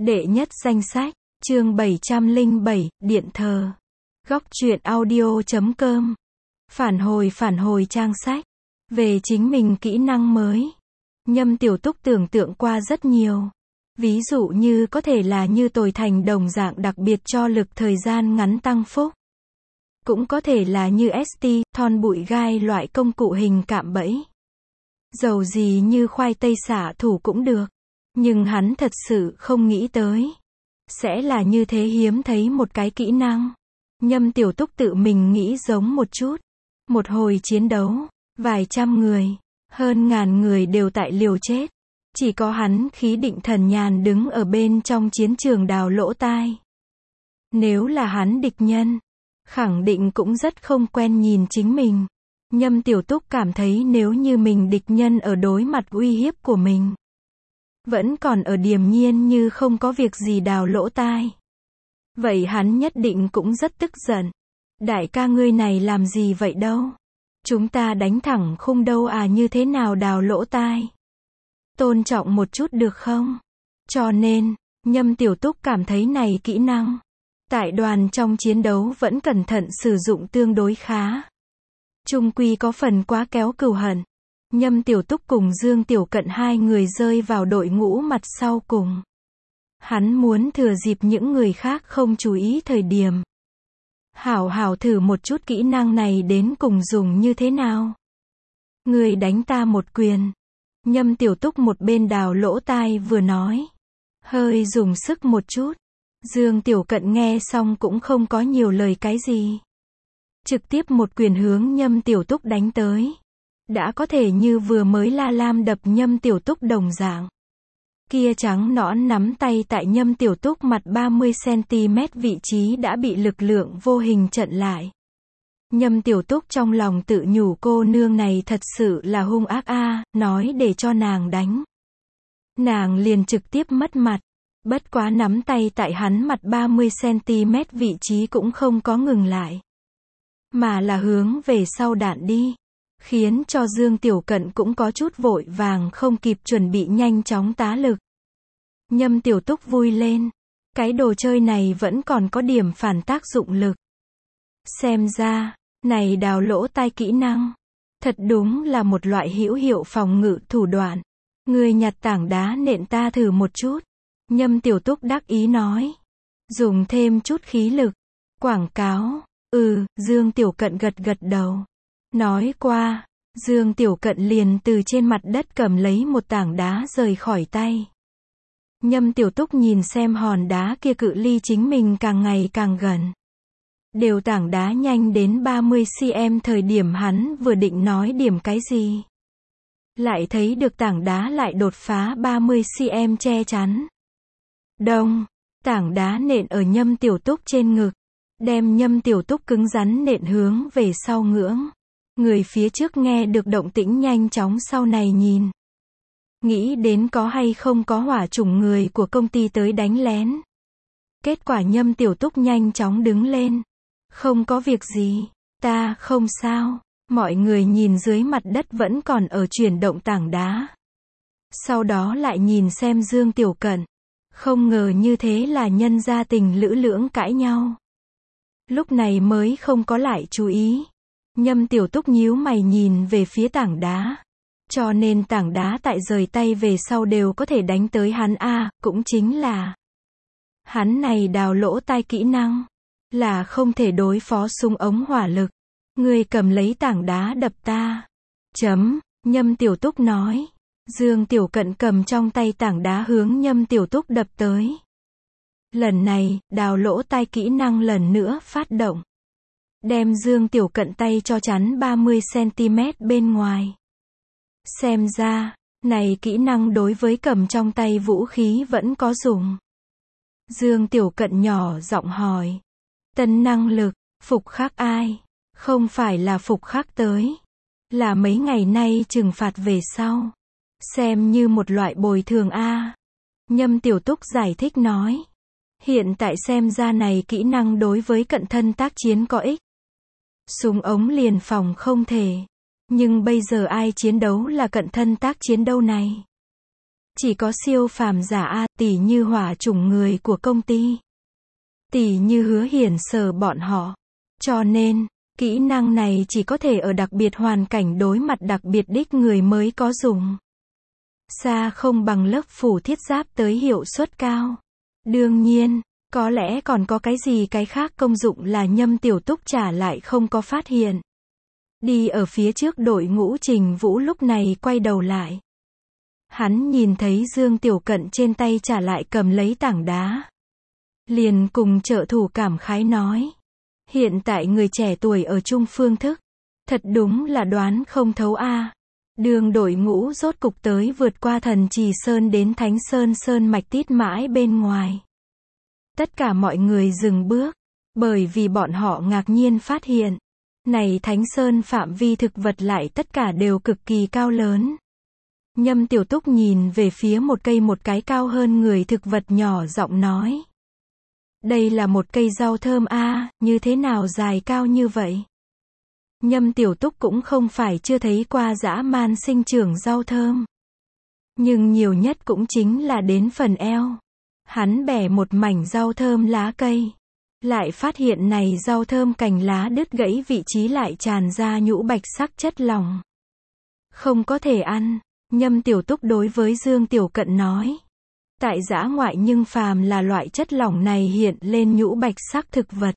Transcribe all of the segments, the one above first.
Đệ nhất danh sách, chương 707, điện thờ. Góc truyện audio.com. Phản hồi trang sách. Về chính mình kỹ năng mới. Nhâm Tiểu Túc tưởng tượng qua rất nhiều. Ví dụ như có thể là như tồi thành đồng dạng đặc biệt cho lực thời gian ngắn tăng phúc. Cũng có thể là như ST, thon bụi gai loại công cụ hình cạm bẫy. Dầu gì như khoai tây xạ thủ cũng được. Nhưng hắn thật sự không nghĩ tới. Sẽ là như thế hiếm thấy một cái kỹ năng. Nhâm Tiểu Túc tự mình nghĩ giống một chút. Một hồi chiến đấu, vài trăm người, hơn ngàn người đều tại liều chết. Chỉ có hắn khí định thần nhàn đứng ở bên trong chiến trường đào lỗ tai. Nếu là hắn địch nhân, khẳng định cũng rất không quen nhìn chính mình. Nhâm Tiểu Túc cảm thấy nếu như mình địch nhân ở đối mặt uy hiếp của mình, vẫn còn ở điềm nhiên như không có việc gì đào lỗ tai, vậy hắn nhất định cũng rất tức giận. Đại ca ngươi này làm gì vậy đâu? Chúng ta đánh thẳng khung đâu à, như thế nào đào lỗ tai? Tôn trọng một chút được không? Cho nên, Nhâm Tiểu Túc cảm thấy này kỹ năng tại đoàn trong chiến đấu vẫn cẩn thận sử dụng tương đối khá. Chung quy có phần quá kéo cừu hận. Nhâm Tiểu Túc cùng Dương Tiểu Cận hai người rơi vào đội ngũ mặt sau cùng. Hắn muốn thừa dịp những người khác không chú ý thời điểm. Hảo thử một chút kỹ năng này đến cùng dùng như thế nào. Người đánh ta một quyền. Nhâm Tiểu Túc một bên đào lỗ tai vừa nói. Hơi dùng sức một chút. Dương Tiểu Cận nghe xong cũng không có nhiều lời cái gì. Trực tiếp một quyền hướng Nhâm Tiểu Túc đánh tới. Đã có thể như vừa mới La Lam đập Nhâm Tiểu Túc đồng dạng. Kia trắng nõn nắm tay tại Nhâm Tiểu Túc mặt 30cm vị trí đã bị lực lượng vô hình chặn lại. Nhâm Tiểu Túc trong lòng tự nhủ cô nương này thật sự là hung ác a, nói để cho nàng đánh. Nàng liền trực tiếp mất mặt. Bất quá nắm tay tại hắn mặt 30cm vị trí cũng không có ngừng lại. Mà là hướng về sau đạn đi. Khiến cho Dương Tiểu Cận cũng có chút vội vàng không kịp chuẩn bị nhanh chóng tá lực. Nhâm Tiểu Túc vui lên. Cái đồ chơi này vẫn còn có điểm phản tác dụng lực. Xem ra, này đào lỗ tai kỹ năng. Thật đúng là một loại hữu hiệu phòng ngự thủ đoạn. Người nhặt tảng đá nện ta thử một chút. Nhâm Tiểu Túc đắc ý nói. Dùng thêm chút khí lực. Quảng cáo. Dương Tiểu Cận gật đầu. Nói qua, Dương Tiểu Cận liền từ trên mặt đất cầm lấy một tảng đá rời khỏi tay. Nhâm Tiểu Túc nhìn xem hòn đá kia cự ly chính mình càng ngày càng gần. Đều tảng đá nhanh đến 30cm thời điểm hắn vừa định nói điểm cái gì. Lại thấy được tảng đá lại đột phá 30cm che chắn. Đông, tảng đá nện ở Nhâm Tiểu Túc trên ngực. Đem Nhâm Tiểu Túc cứng rắn nện hướng về sau ngưỡng. Người phía trước nghe được động tĩnh nhanh chóng sau này nhìn. Nghĩ đến có hay không có hỏa chủng người của công ty tới đánh lén. Kết quả Nhâm Tiểu Túc nhanh chóng đứng lên. Không có việc gì, ta không sao. Mọi người nhìn dưới mặt đất vẫn còn ở chuyển động tảng đá. Sau đó lại nhìn xem Dương Tiểu Cận. Không ngờ như thế là nhân gia tình lữ lưỡng cãi nhau. Lúc này mới không có lại chú ý. Nhâm Tiểu Túc nhíu mày nhìn về phía tảng đá. Cho nên tảng đá tại rời tay về sau đều có thể đánh tới hắn cũng chính là hắn này đào lỗ tai kỹ năng. Là không thể đối phó súng ống hỏa lực. Người cầm lấy tảng đá đập ta. Nhâm Tiểu Túc nói. Dương Tiểu Cận cầm trong tay tảng đá hướng Nhâm Tiểu Túc đập tới. Lần này, đào lỗ tai kỹ năng lần nữa phát động. Đem Dương Tiểu Cận tay cho chắn 30cm bên ngoài. Xem ra, này kỹ năng đối với cầm trong tay vũ khí vẫn có dùng. Dương Tiểu Cận nhỏ giọng hỏi. Tân năng lực, phục khắc ai? Không phải là phục khắc tới. Là mấy ngày nay trừng phạt về sau. Xem như một loại bồi thường Nhâm Tiểu Túc giải thích nói. Hiện tại xem ra này kỹ năng đối với cận thân tác chiến có ích. Súng ống liền phòng không thể. Nhưng bây giờ ai chiến đấu là cận thân tác chiến đâu này? Chỉ có siêu phàm giả A, tỷ như hỏa chủng người của công ty. Tỷ như Hứa Hiển Sở bọn họ. Cho nên, kỹ năng này chỉ có thể ở đặc biệt hoàn cảnh đối mặt đặc biệt đích người mới có dùng. Xa không bằng lớp phủ thiết giáp tới hiệu suất cao. Đương nhiên, có lẽ còn có cái gì cái khác công dụng là Nhâm Tiểu Túc trả lại không có phát hiện. Đi ở phía trước đội ngũ Trình Vũ lúc này quay đầu lại. Hắn nhìn thấy Dương Tiểu Cận trên tay trả lại cầm lấy tảng đá. Liền cùng trợ thủ cảm khái nói. Hiện tại người trẻ tuổi ở chung phương thức. Thật đúng là đoán không thấu a. Đường đội ngũ rốt cục tới vượt qua Thần Trì Sơn đến Thánh Sơn sơn mạch tít mãi bên ngoài. Tất cả mọi người dừng bước, bởi vì bọn họ ngạc nhiên phát hiện. Này Thánh Sơn phạm vi thực vật lại tất cả đều cực kỳ cao lớn. Nhâm Tiểu Túc nhìn về phía một cái cao hơn người thực vật nhỏ giọng nói. Đây là một cây rau thơm a, như thế nào dài cao như vậy? Nhâm Tiểu Túc cũng không phải chưa thấy qua dã man sinh trưởng rau thơm. Nhưng nhiều nhất cũng chính là đến phần eo. Hắn bẻ một mảnh rau thơm lá cây. Lại phát hiện này rau thơm cành lá đứt gãy vị trí lại tràn ra nhũ bạch sắc chất lỏng. Không có thể ăn, Nhâm Tiểu Túc đối với Dương Tiểu Cận nói. Tại dã ngoại nhưng phàm là loại chất lỏng này hiện lên nhũ bạch sắc thực vật.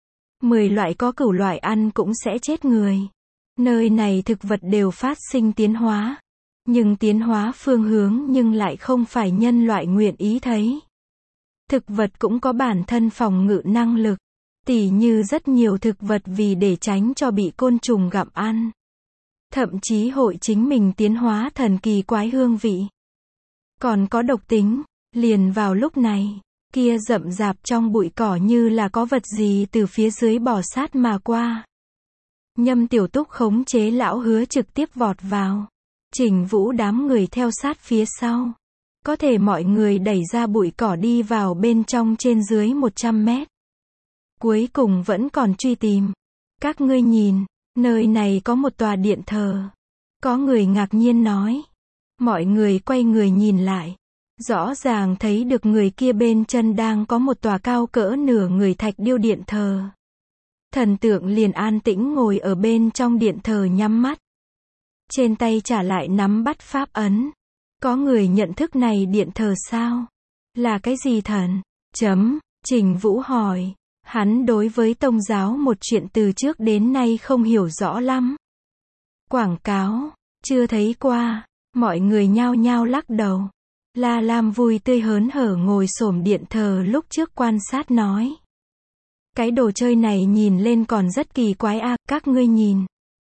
10 loại có cửu loại ăn cũng sẽ chết người. Nơi này thực vật đều phát sinh tiến hóa. Nhưng tiến hóa phương hướng nhưng lại không phải nhân loại nguyện ý thấy. Thực vật cũng có bản thân phòng ngự năng lực. Tỉ như rất nhiều thực vật vì để tránh cho bị côn trùng gặm ăn. Thậm chí hội chính mình tiến hóa thần kỳ quái hương vị. Còn có độc tính, liền vào lúc này, kia rậm rạp trong bụi cỏ như là có vật gì từ phía dưới bò sát mà qua. Nhâm Tiểu Túc khống chế lão Hứa trực tiếp vọt vào. Trình Vũ đám người theo sát phía sau. Có thể mọi người đẩy ra bụi cỏ đi vào bên trong trên dưới 100 mét. Cuối cùng vẫn còn truy tìm. Các ngươi nhìn, nơi này có một tòa điện thờ. Có người ngạc nhiên nói. Mọi người quay người nhìn lại. Rõ ràng thấy được người kia bên chân đang có một tòa cao cỡ nửa người thạch điêu điện thờ. Thần tượng liền an tĩnh ngồi ở bên trong điện thờ nhắm mắt. Trên tay trả lại nắm bắt pháp ấn. Có người nhận thức này điện thờ sao? Là cái gì thần? Trình Vũ hỏi. Hắn đối với tông giáo một chuyện từ trước đến nay không hiểu rõ lắm. Quảng cáo, chưa thấy qua. Mọi người nhao nhao lắc đầu. La Lam vui tươi hớn hở ngồi xổm điện thờ lúc trước quan sát nói. Cái đồ chơi này nhìn lên còn rất kỳ quái a, các ngươi nhìn.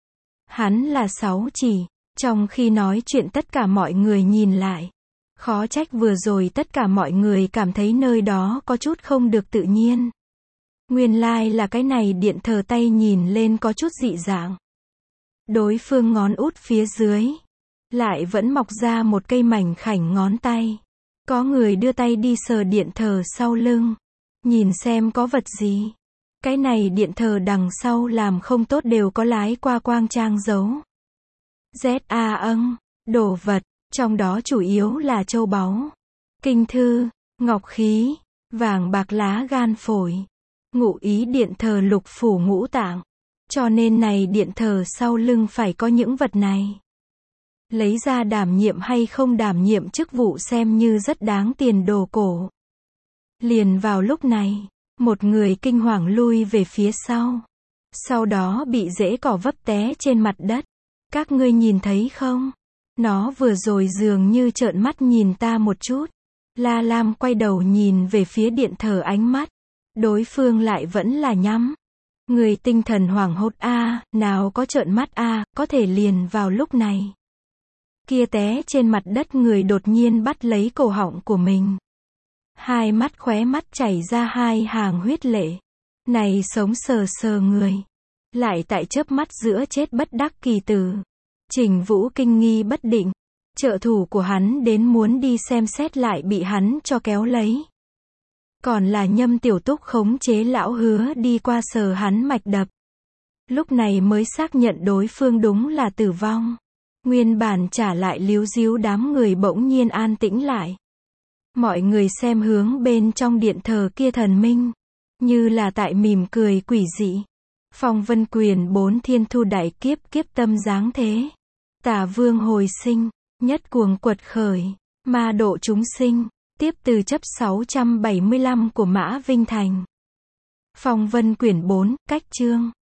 Hắn là 6 chỉ. Trong khi nói chuyện tất cả mọi người nhìn lại. Khó trách vừa rồi tất cả mọi người cảm thấy nơi đó có chút không được tự nhiên. Nguyên lai là cái này điện thờ tay nhìn lên có chút dị dạng. Đối phương ngón út phía dưới. Lại vẫn mọc ra một cây mảnh khảnh ngón tay. Có người đưa tay đi sờ điện thờ sau lưng. Nhìn xem có vật gì. Cái này điện thờ đằng sau làm không tốt đều có lái qua quang trang dấu. Đồ vật, trong đó chủ yếu là châu báu, kinh thư, ngọc khí, vàng bạc lá gan phổi, ngụ ý điện thờ lục phủ ngũ tạng. Cho nên này điện thờ sau lưng phải có những vật này. Lấy ra đảm nhiệm hay không đảm nhiệm chức vụ xem như rất đáng tiền đồ cổ. Liền vào lúc này, một người kinh hoàng lui về phía sau. Sau đó bị rễ cỏ vấp té trên mặt đất. Các ngươi nhìn thấy không? Nó vừa rồi dường như trợn mắt nhìn ta một chút. La Lam quay đầu nhìn về phía điện thờ ánh mắt. Đối phương lại vẫn là nhắm. Người tinh thần hoảng hốt a, nào có trợn mắt a, có thể liền vào lúc này. Kia té trên mặt đất người đột nhiên bắt lấy cổ họng của mình. Hai mắt khóe mắt chảy ra hai hàng huyết lệ. Này sống sờ sờ người. Lại tại chớp mắt giữa chết bất đắc kỳ tử. Trình Vũ kinh nghi bất định. Trợ thủ của hắn đến muốn đi xem xét lại bị hắn cho kéo lấy. Còn là Nhâm Tiểu Túc khống chế lão Hứa đi qua sờ hắn mạch đập. Lúc này mới xác nhận đối phương đúng là tử vong. Nguyên bản trả lại líu ríu đám người bỗng nhiên an tĩnh lại. Mọi người xem hướng bên trong điện thờ kia thần minh, như là tại mỉm cười quỷ dị. Phong vân quyền 4 thiên thu đại kiếp, kiếp tâm giáng thế. Tả vương hồi sinh, nhất cuồng quật khởi, ma độ chúng sinh, tiếp từ chấp 675 của Mã Vinh Thành. Phong vân quyển 4, cách chương.